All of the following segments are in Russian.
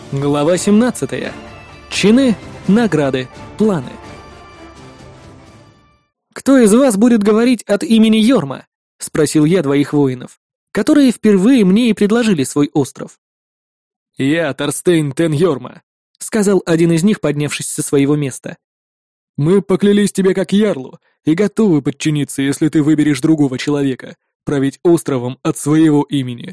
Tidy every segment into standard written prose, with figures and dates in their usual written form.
Глава 17. Чины, награды, планы. «Кто из вас будет говорить от имени Йорма?» — спросил я двоих воинов, которые впервые мне и предложили свой остров. «Я Торстейн Тен Йорма», — сказал один из них, поднявшись со своего места. «Мы поклялись тебе как ярлу и готовы подчиниться, если ты выберешь другого человека, править островом от своего имени».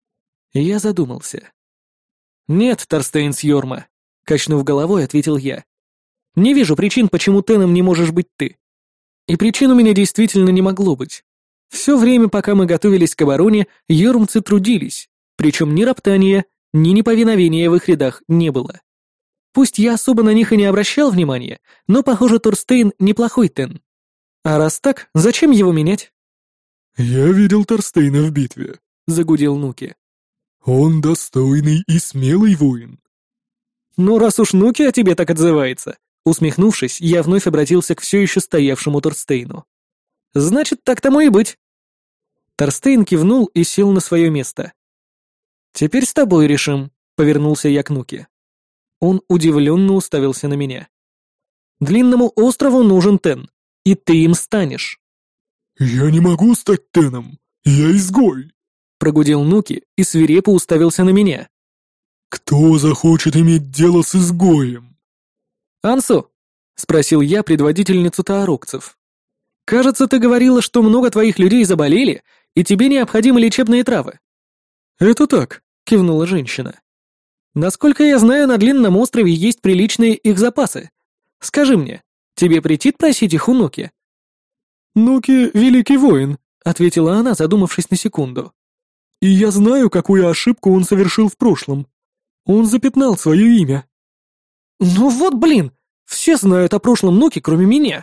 Я задумался. «Нет, Торстейн Йорма», — качнув головой, ответил я. «Не вижу причин, почему Теном не можешь быть ты. И причин у меня действительно не могло быть. Все время, пока мы готовились к обороне, йормцы трудились, причем ни роптания, ни неповиновения в их рядах не было. Пусть я особо на них и не обращал внимания, но, похоже, Торстейн неплохой Тен. А раз так, зачем его менять?» «Я видел Торстейна в битве», — загудел Нуки. «Он достойный и смелый воин». «Ну, раз уж Нуки о тебе так отзывается», усмехнувшись, я вновь обратился к все еще стоявшему Торстейну. «Значит, так тому и быть». Торстейн кивнул и сел на свое место. «Теперь с тобой решим», — повернулся я к Нуке. Он удивленно уставился на меня. «Длинному острову нужен Тен, и ты им станешь». «Я не могу стать Теном, я изгой», — прогудел Нуки и свирепо уставился на меня. «Кто захочет иметь дело с изгоем?» «Ансу?» — спросил я предводительницу таорокцев. «Кажется, ты говорила, что много твоих людей заболели, и тебе необходимы лечебные травы». «Это так», — кивнула женщина. «Насколько я знаю, на Длинном острове есть приличные их запасы. Скажи мне, тебе претит просить их у Нуки?» «Нуки — великий воин», — ответила она, задумавшись на секунду. «И я знаю, какую ошибку он совершил в прошлом. Он запятнал свое имя». «Ну вот, блин, все знают о прошлом Нуки, кроме меня».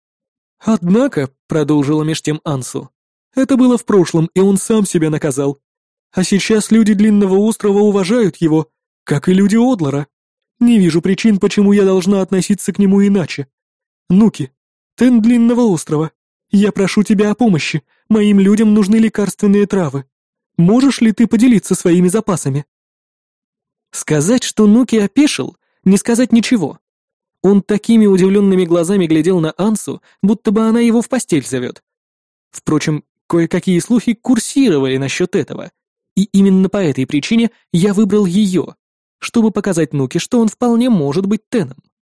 «Однако», — продолжила меж тем Ансу, — «это было в прошлом, и он сам себя наказал. А сейчас люди Длинного острова уважают его, как и люди Одлара. Не вижу причин, почему я должна относиться к нему иначе. Нуки, Тен Длинного острова, я прошу тебя о помощи, моим людям нужны лекарственные травы. Можешь ли ты поделиться своими запасами?» Сказать, что Нуки опешил, не сказать ничего. Он такими удивленными глазами глядел на Ансу, будто бы она его в постель зовет. Впрочем, кое-какие слухи курсировали насчет этого, и именно по этой причине я выбрал ее, чтобы показать Нуки, что он вполне может быть Теном.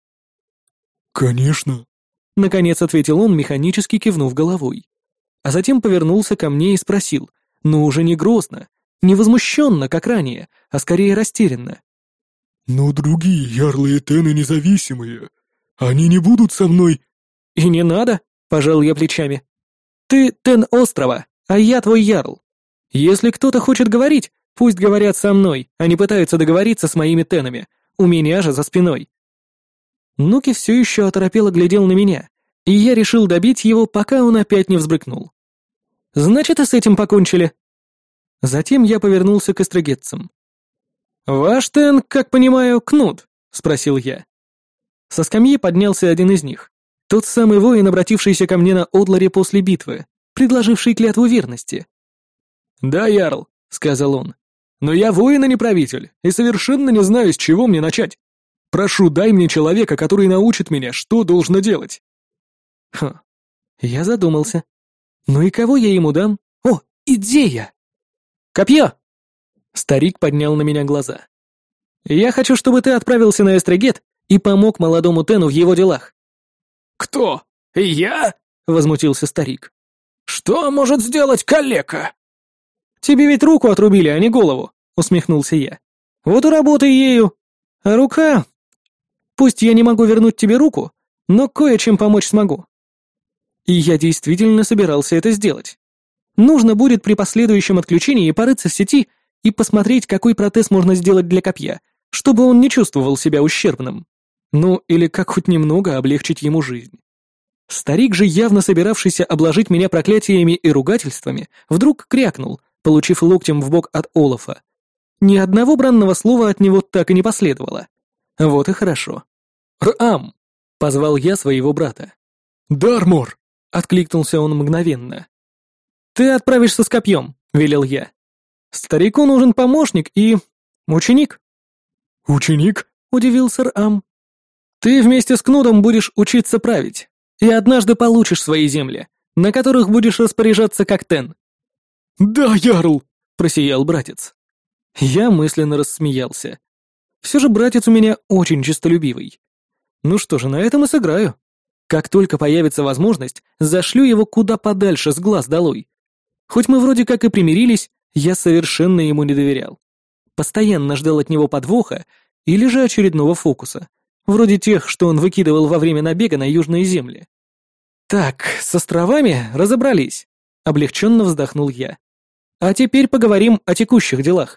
«Конечно», — наконец ответил он, механически кивнув головой. А затем повернулся ко мне и спросил, но уже не грозно, не возмущенно, как ранее, а скорее растерянно. «Но другие ярлы и Тены независимые. Они не будут со мной...» «И не надо», — пожал я плечами. «Ты Тен острова, а я твой ярл. Если кто-то хочет говорить, пусть говорят со мной, а не пытаются договориться с моими Тенами. У меня же за спиной». Нуки все еще оторопело глядел на меня, и я решил добить его, пока он опять не взбрыкнул. «Значит, и с этим покончили». Затем я повернулся к эстрагетцам. «Ваш Тен, как понимаю, Кнут?» — спросил я. Со скамьи поднялся один из них. Тот самый воин, обратившийся ко мне на Одларе после битвы, предложивший клятву верности. «Да, ярл», — сказал он, — «но я воин, а не правитель, и совершенно не знаю, с чего мне начать. Прошу, дай мне человека, который научит меня, что должно делать». Я задумался. Ну и кого я ему дам? О, идея! «Копье!» Старик поднял на меня глаза. «Я хочу, чтобы ты отправился на Эстрагет и помог молодому Тену в его делах». «Кто? Я?» — возмутился старик. «Что может сделать калека?» «Тебе ведь руку отрубили, а не голову», — усмехнулся я. «Вот и работай ею. А рука... Пусть я не могу вернуть тебе руку, но кое-чем помочь смогу». И я действительно собирался это сделать. Нужно будет при последующем отключении порыться в сети и посмотреть, какой протез можно сделать для копья, чтобы он не чувствовал себя ущербным. Ну, или как хоть немного облегчить ему жизнь. Старик же, явно собиравшийся обложить меня проклятиями и ругательствами, вдруг крякнул, получив локтем в бок от Олафа. Ни одного бранного слова от него так и не последовало. Вот и хорошо. «Рам!» — позвал я своего брата. «Дармор!» — откликнулся он мгновенно. «Ты отправишься с копьем», — велел я. «Старику нужен помощник и... ученик». «Ученик?» — удивился Рам. «Ты вместе с Кнутом будешь учиться править, и однажды получишь свои земли, на которых будешь распоряжаться как Тен». «Да, Ярл!» — просиял братец. Я мысленно рассмеялся. Все же братец у меня очень честолюбивый. Ну что же, на этом и сыграю. Как только появится возможность, зашлю его куда подальше, с глаз долой. Хоть мы вроде как и примирились, я совершенно ему не доверял. Постоянно ждал от него подвоха или же очередного фокуса, вроде тех, что он выкидывал во время набега на южные земли. Так, с островами разобрались. Облегченно вздохнул я. А теперь поговорим о текущих делах.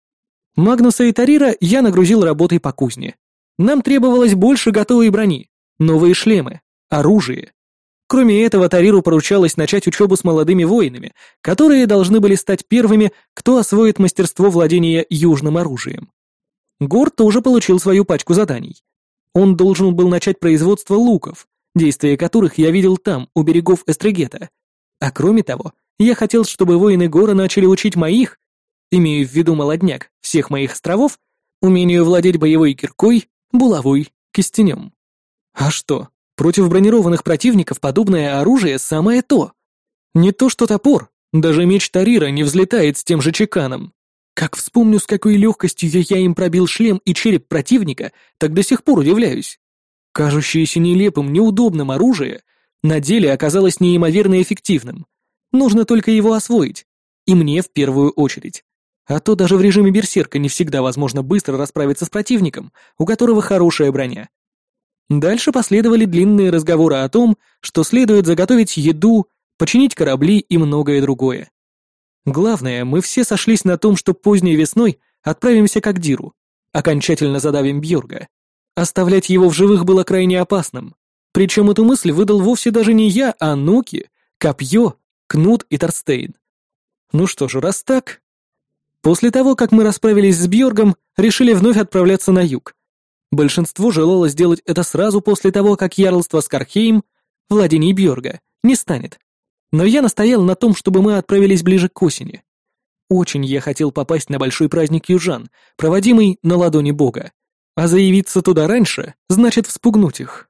Магнуса и Тарира я нагрузил работой по кузне. Нам требовалось больше готовой брони, новые шлемы, оружие. Кроме этого, Тариру поручалось начать учебу с молодыми воинами, которые должны были стать первыми, кто освоит мастерство владения южным оружием. Гор тоже получил свою пачку заданий. Он должен был начать производство луков, действия которых я видел там, у берегов Эстрегета. А кроме того, я хотел, чтобы воины Гора начали учить моих, имею в виду молодняк, всех моих островов, умению владеть боевой киркой, булавой, кистенем. А что, против бронированных противников подобное оружие самое то. Не то что топор, даже меч Тарира не взлетает с тем же чеканом. Как вспомню, с какой легкостью я им пробил шлем и череп противника, так до сих пор удивляюсь. Кажущееся нелепым, неудобным оружие на деле оказалось неимоверно эффективным. Нужно только его освоить. И мне в первую очередь. А то даже в режиме берсерка не всегда возможно быстро расправиться с противником, у которого хорошая броня. Дальше последовали длинные разговоры о том, что следует заготовить еду, починить корабли и многое другое. Главное, мы все сошлись на том, что поздней весной отправимся к Агдиру, окончательно задавим Бьорга. Оставлять его в живых было крайне опасным. Причем эту мысль выдал вовсе даже не я, а Нуки, Копье, Кнут и Торстейн. Ну что ж, раз так... После того, как мы расправились с Бьоргом, решили вновь отправляться на юг. Большинство желало сделать это сразу после того, как ярлство Скархейм, владений Бьорга, не станет. Но я настоял на том, чтобы мы отправились ближе к осени. Очень я хотел попасть на большой праздник южан, проводимый на ладони бога. А заявиться туда раньше значит вспугнуть их.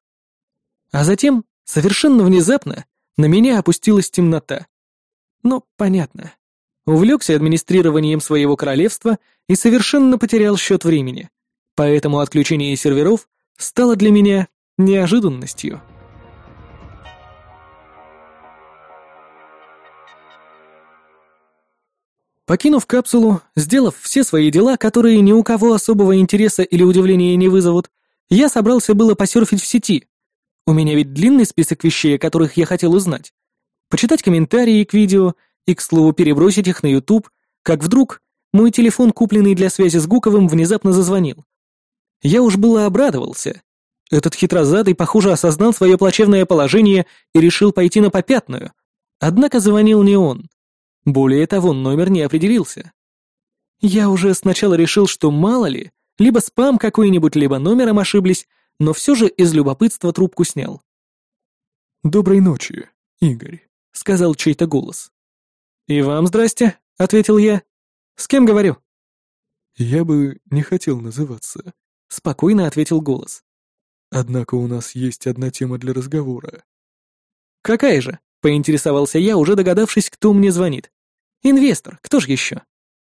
А затем, совершенно внезапно, на меня опустилась темнота. Но понятно. Увлекся администрированием своего королевства и совершенно потерял счет времени. Поэтому отключение серверов стало для меня неожиданностью. Покинув капсулу, сделав все свои дела, которые ни у кого особого интереса или удивления не вызовут, я собрался было посерфить в сети. У меня ведь длинный список вещей, о которых я хотел узнать. Почитать комментарии к видео и, к слову, перебросить их на YouTube, как вдруг мой телефон, купленный для связи с Гуковым, внезапно зазвонил. Я уж было обрадовался. Этот хитрозадый, похоже, осознал свое плачевное положение и решил пойти на попятную. Однако звонил не он. Более того, номер не определился. Я уже сначала решил, что мало ли, либо спам какой-нибудь, либо номером ошиблись, но все же из любопытства трубку снял. «Доброй ночи, Игорь», — сказал чей-то голос. «И вам здрасте», — ответил я. «С кем говорю?» «Я бы не хотел называться», — спокойно ответил голос. «Однако у нас есть одна тема для разговора». «Какая же?» — поинтересовался я, уже догадавшись, кто мне звонит. «Инвестор, кто же еще?»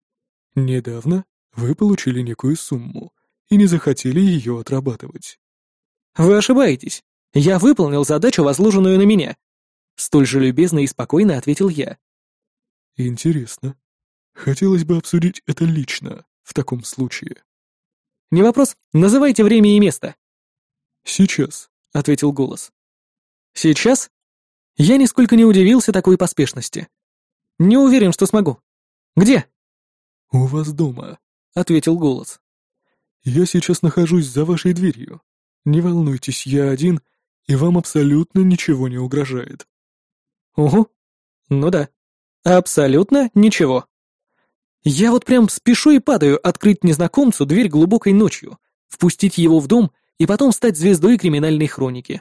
«Недавно вы получили некую сумму и не захотели ее отрабатывать». «Вы ошибаетесь. Я выполнил задачу, возложенную на меня». Столь же любезно и спокойно ответил я. «Интересно. Хотелось бы обсудить это лично, в таком случае». «Не вопрос. Называйте время и место». «Сейчас», — ответил голос. «Сейчас?» Я нисколько не удивился такой поспешности. «Не уверен, что смогу. Где?» «У вас дома», — ответил голос. «Я сейчас нахожусь за вашей дверью. Не волнуйтесь, я один, и вам абсолютно ничего не угрожает». «Угу. Ну да. Абсолютно ничего. Я вот прям спешу и падаю открыть незнакомцу дверь глубокой ночью, впустить его в дом и потом стать звездой криминальной хроники».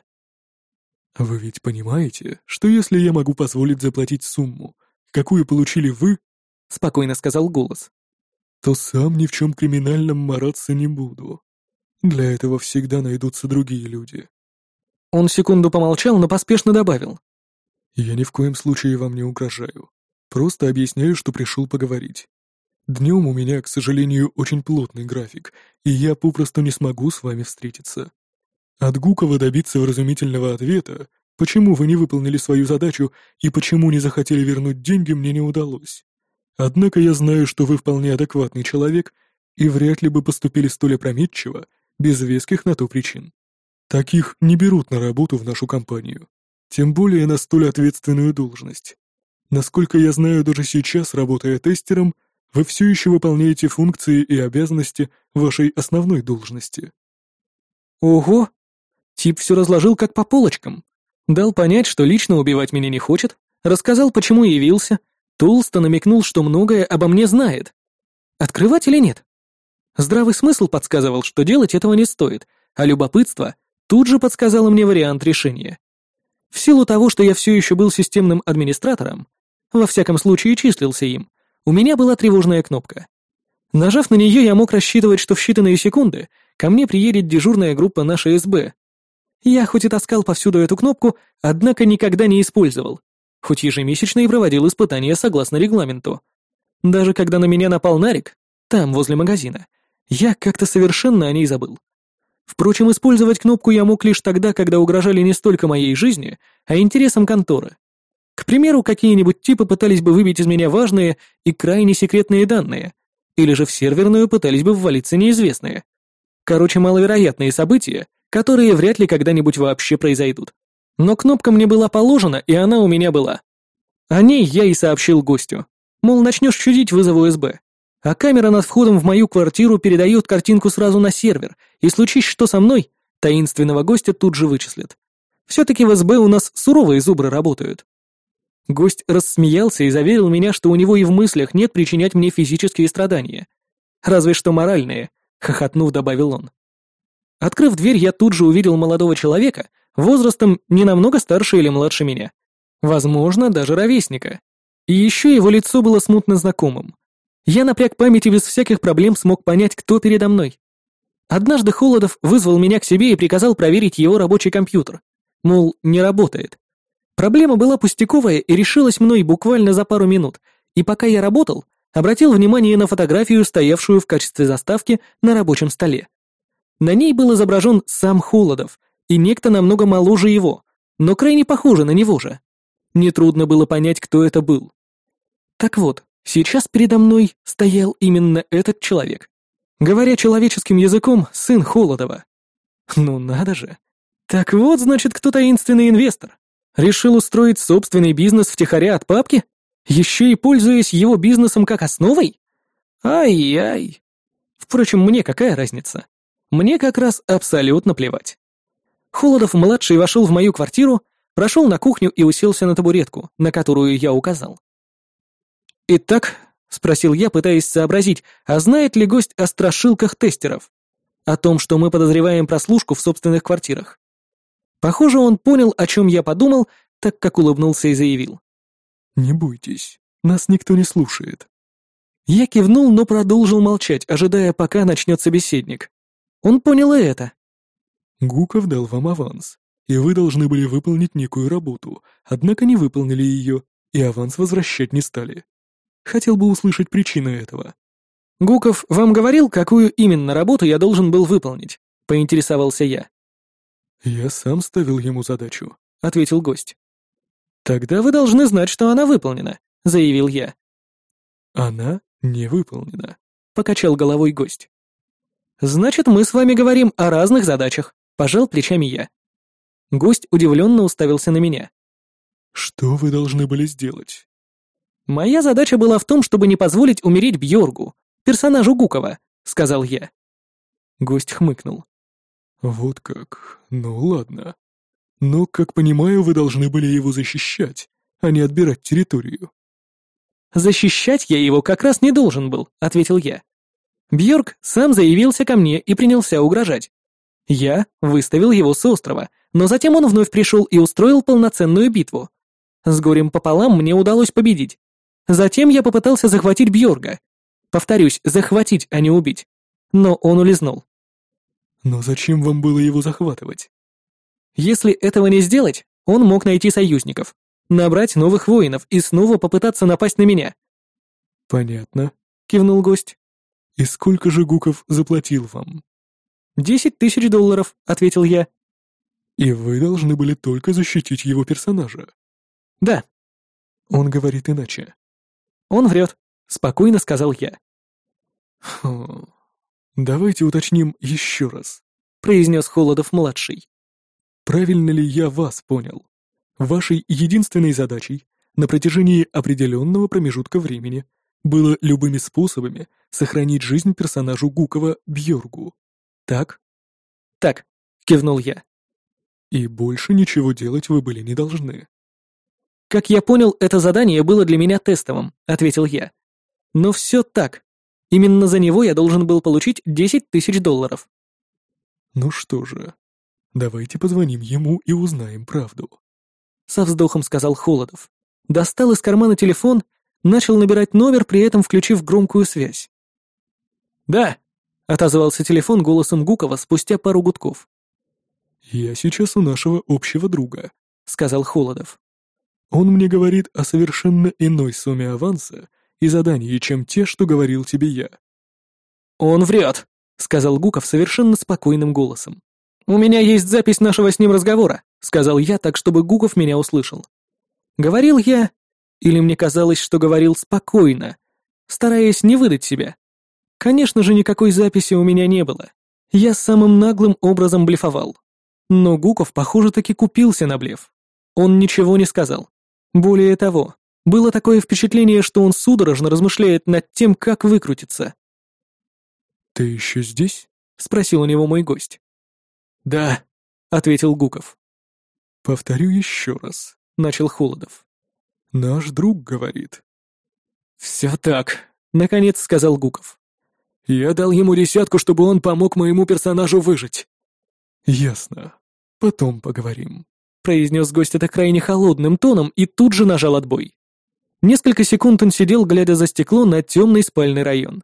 «Вы ведь понимаете, что если я могу позволить заплатить сумму, какую получили вы...» — спокойно сказал голос. то сам ни в чем криминальном мараться не буду. Для этого всегда найдутся другие люди. Он секунду помолчал, но поспешно добавил. Я ни в коем случае вам не угрожаю. Просто объясняю, что пришел поговорить. Днем у меня, к сожалению, очень плотный график, и я попросту не смогу с вами встретиться. От Гукова добиться вразумительного ответа, почему вы не выполнили свою задачу и почему не захотели вернуть деньги, мне не удалось. Однако я знаю, что вы вполне адекватный человек и вряд ли бы поступили столь опрометчиво, без веских на то причин. Таких не берут на работу в нашу компанию, тем более на столь ответственную должность. Насколько я знаю, даже сейчас, работая тестером, вы все еще выполняете функции и обязанности вашей основной должности. Ого! Тип все разложил как по полочкам. Дал понять, что лично убивать меня не хочет, рассказал, почему явился, толсто намекнул, что многое обо мне знает. Открывать или нет? Здравый смысл подсказывал, что делать этого не стоит, а любопытство тут же подсказало мне вариант решения. В силу того, что я все еще был системным администратором, во всяком случае числился им, у меня была тревожная кнопка. Нажав на нее, я мог рассчитывать, что в считанные секунды ко мне приедет дежурная группа нашей СБ. Я хоть и таскал повсюду эту кнопку, однако никогда не использовал, хоть ежемесячно и проводил испытания согласно регламенту. Даже когда на меня напал Нарик, там, возле магазина, я как-то совершенно о ней забыл. Впрочем, использовать кнопку я мог лишь тогда, когда угрожали не столько моей жизни, а интересам конторы. К примеру, какие-нибудь типы пытались бы выбить из меня важные и крайне секретные данные, или же в серверную пытались бы ввалиться неизвестные. Короче, маловероятные события, которые вряд ли когда-нибудь вообще произойдут. Но кнопка мне была положена, и она у меня была. О ней я и сообщил гостю. Мол, начнешь чудить, вызову СБ. А камера над входом в мою квартиру передает картинку сразу на сервер, и случись что со мной, таинственного гостя тут же вычислят. Все-таки в СБ у нас суровые зубры работают. Гость рассмеялся и заверил меня, что у него и в мыслях нет причинять мне физические страдания. Разве что моральные, хохотнув, добавил он. Открыв дверь, я тут же увидел молодого человека, возрастом не намного старше или младше меня. Возможно, даже ровесника. И еще его лицо было смутно знакомым. Я напряг память и без всяких проблем смог понять, кто передо мной. Однажды Холодов вызвал меня к себе и приказал проверить его рабочий компьютер. Мол, не работает. Проблема была пустяковая и решилась мной буквально за пару минут, и пока я работал, обратил внимание на фотографию, стоявшую в качестве заставки на рабочем столе. На ней был изображен сам Холодов и некто намного моложе его, но крайне похожий на него же. Нетрудно было понять, кто это был. Так вот, сейчас передо мной стоял именно этот человек. Говоря человеческим языком, сын Холодова. Ну надо же. Так вот, значит, кто таинственный инвестор. Решил устроить собственный бизнес втихаря от папки? Еще и пользуясь его бизнесом как основой? Ай-яй. Впрочем, мне какая разница? Мне как раз абсолютно плевать. Холодов-младший вошел в мою квартиру, прошел на кухню и уселся на табуретку, на которую я указал. «Итак», — спросил я, пытаясь сообразить, а знает ли гость о страшилках тестеров? О том, что мы подозреваем прослушку в собственных квартирах. Похоже, он понял, о чем я подумал, так как улыбнулся и заявил. «Не бойтесь, нас никто не слушает». Я кивнул, но продолжил молчать, ожидая, пока начнет собеседник. Он понял и это. «Гуков дал вам аванс, и вы должны были выполнить некую работу, однако не выполнили ее, и аванс возвращать не стали. Хотел бы услышать причину этого». «Гуков вам говорил, какую именно работу я должен был выполнить?» — поинтересовался я. «Я сам ставил ему задачу», — ответил гость. «Тогда вы должны знать, что она выполнена», — заявил я. «Она не выполнена», — покачал головой гость. «Значит, мы с вами говорим о разных задачах», — пожал плечами я. Гость удивленно уставился на меня. «Что вы должны были сделать?» «Моя задача была в том, чтобы не позволить умереть Бьоргу, персонажу Гукова», — сказал я. Гость хмыкнул. «Вот как. Ну ладно. Но, как понимаю, вы должны были его защищать, а не отбирать территорию». «Защищать я его как раз не должен был», — ответил я. Бьорк сам заявился ко мне и принялся угрожать. Я выставил его с острова, но затем он вновь пришел и устроил полноценную битву. С горем пополам мне удалось победить. Затем я попытался захватить Бьорга. Повторюсь, захватить, а не убить. Но он улизнул. Но зачем вам было его захватывать? Если этого не сделать, он мог найти союзников, набрать новых воинов и снова попытаться напасть на меня. Понятно, Кивнул гость. И сколько же Гуков заплатил вам? 10 тысяч долларов, ответил я. И вы должны были только защитить его персонажа. Да. Он говорит иначе. Он врет, спокойно сказал я. Давайте уточним еще раз, Произнес Холодов-младший. правильно ли я вас понял? Вашей единственной задачей на протяжении определенного промежутка времени было любыми способами сохранить жизнь персонажу Гукова Бьоргу. Так? Так, кивнул я. И больше ничего делать вы были не должны. Как я понял, это задание было для меня тестовым, ответил я. Но все так. Именно за него я должен был получить 10 тысяч долларов. Ну что же, давайте позвоним ему и узнаем правду. Со вздохом сказал Холодов. Достал из кармана телефон, начал набирать номер, при этом включив громкую связь. «Да», — отозвался телефон голосом Гукова спустя пару гудков. «Я сейчас у нашего общего друга», — сказал Холодов. «Он мне говорит о совершенно иной сумме аванса и задании, чем те, что говорил тебе я». «Он врет», — сказал Гуков совершенно спокойным голосом. «У меня есть запись нашего с ним разговора», — сказал я так, чтобы Гуков меня услышал. Говорил я, или мне казалось, что говорил спокойно, стараясь не выдать себя. Конечно же, никакой записи у меня не было. Я самым наглым образом блефовал. Но Гуков, похоже, таки купился на блеф. Он ничего не сказал. Более того, было такое впечатление, что он судорожно размышляет над тем, как выкрутиться. «Ты еще здесь?» — спросил у него мой гость. «Да», — ответил Гуков. «Повторю еще раз», — начал Холодов. «Наш друг говорит». «Все так», — наконец сказал Гуков. «Я дал ему 10, чтобы он помог моему персонажу выжить». «Ясно. Потом поговорим», — произнес гость это крайне холодным тоном и тут же нажал отбой. Несколько секунд он сидел, глядя за стекло на темный спальный район.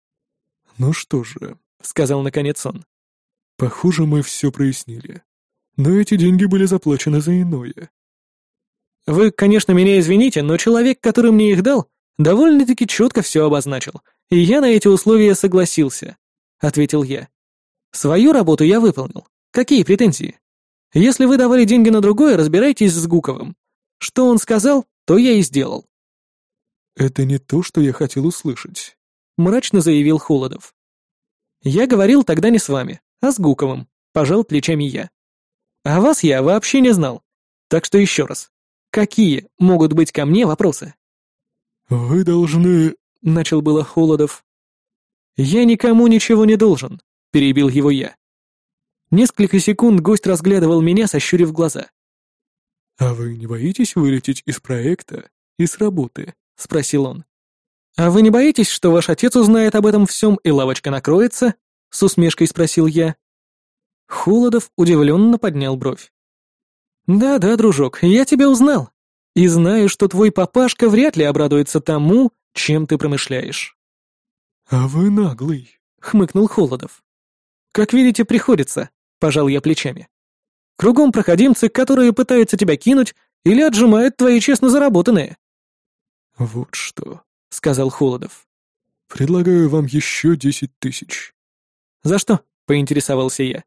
«Ну что же», — сказал наконец он. «Похоже, мы все прояснили. Но эти деньги были заплачены за иное». «Вы, конечно, меня извините, но человек, который мне их дал, довольно-таки четко все обозначил, и я на эти условия согласился», — ответил я. «Свою работу я выполнил. Какие претензии? Если вы давали деньги на другое, разбирайтесь с Гуковым. Что он сказал, то я и сделал». «Это не то, что я хотел услышать», — мрачно заявил Холодов. «Я говорил тогда не с вами, а с Гуковым», — пожал плечами я. «А вас я вообще не знал. Так что еще раз. Какие могут быть ко мне вопросы?» «Вы должны...» — начал было Холодов. «Я никому ничего не должен», — перебил его я. Несколько секунд гость разглядывал меня, сощурив глаза. «А вы не боитесь вылететь из проекта и с работы?» — спросил он. «А вы не боитесь, что ваш отец узнает об этом всем и лавочка накроется?» — с усмешкой спросил я. Холодов удивленно поднял бровь. «Да-да, дружок, я тебя узнал. И знаю, что твой папашка вряд ли обрадуется тому, чем ты промышляешь». «А вы наглый», — хмыкнул Холодов. «Как видите, приходится», — пожал я плечами. «Кругом проходимцы, которые пытаются тебя кинуть или отжимают твои честно заработанные». «Вот что», — сказал Холодов. «Предлагаю вам еще 10 тысяч». «За что?» — поинтересовался я.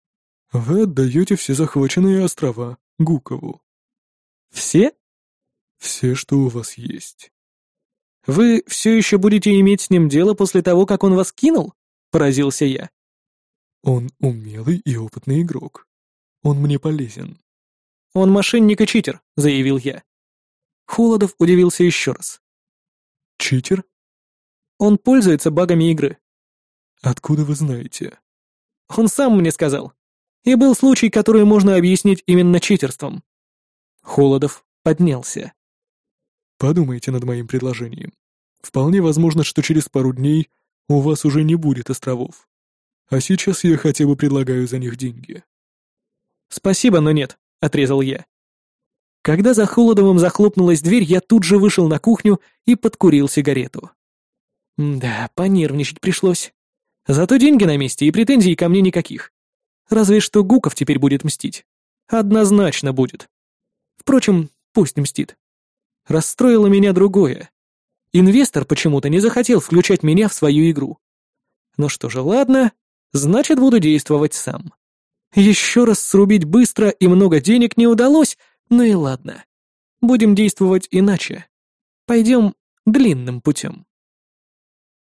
«Вы отдаете все захваченные острова Гукову». «Все?» «Все, что у вас есть». «Вы все еще будете иметь с ним дело после того, как он вас кинул?» — поразился я. «Он умелый и опытный игрок. Он мне полезен». «Он мошенник и читер», — заявил я. Холодов удивился еще раз. «Читер?» «Он пользуется багами игры». «Откуда вы знаете?» «Он сам мне сказал. И был случай, который можно объяснить именно читерством». Холодов поднялся. «Подумайте над моим предложением. Вполне возможно, что через пару дней у вас уже не будет островов. А сейчас я хотя бы предлагаю за них деньги». «Спасибо, но нет», — отрезал я. Когда за Холодовым захлопнулась дверь, я тут же вышел на кухню и подкурил сигарету. Да, понервничать пришлось. Зато деньги на месте и претензий ко мне никаких. Разве что Гуков теперь будет мстить. Однозначно будет. Впрочем, пусть мстит. Расстроило меня другое. Инвестор почему-то не захотел включать меня в свою игру. Ну что же, ладно, значит, буду действовать сам. Еще раз срубить быстро и много денег не удалось, ну и ладно. Будем действовать иначе. Пойдем длинным путем.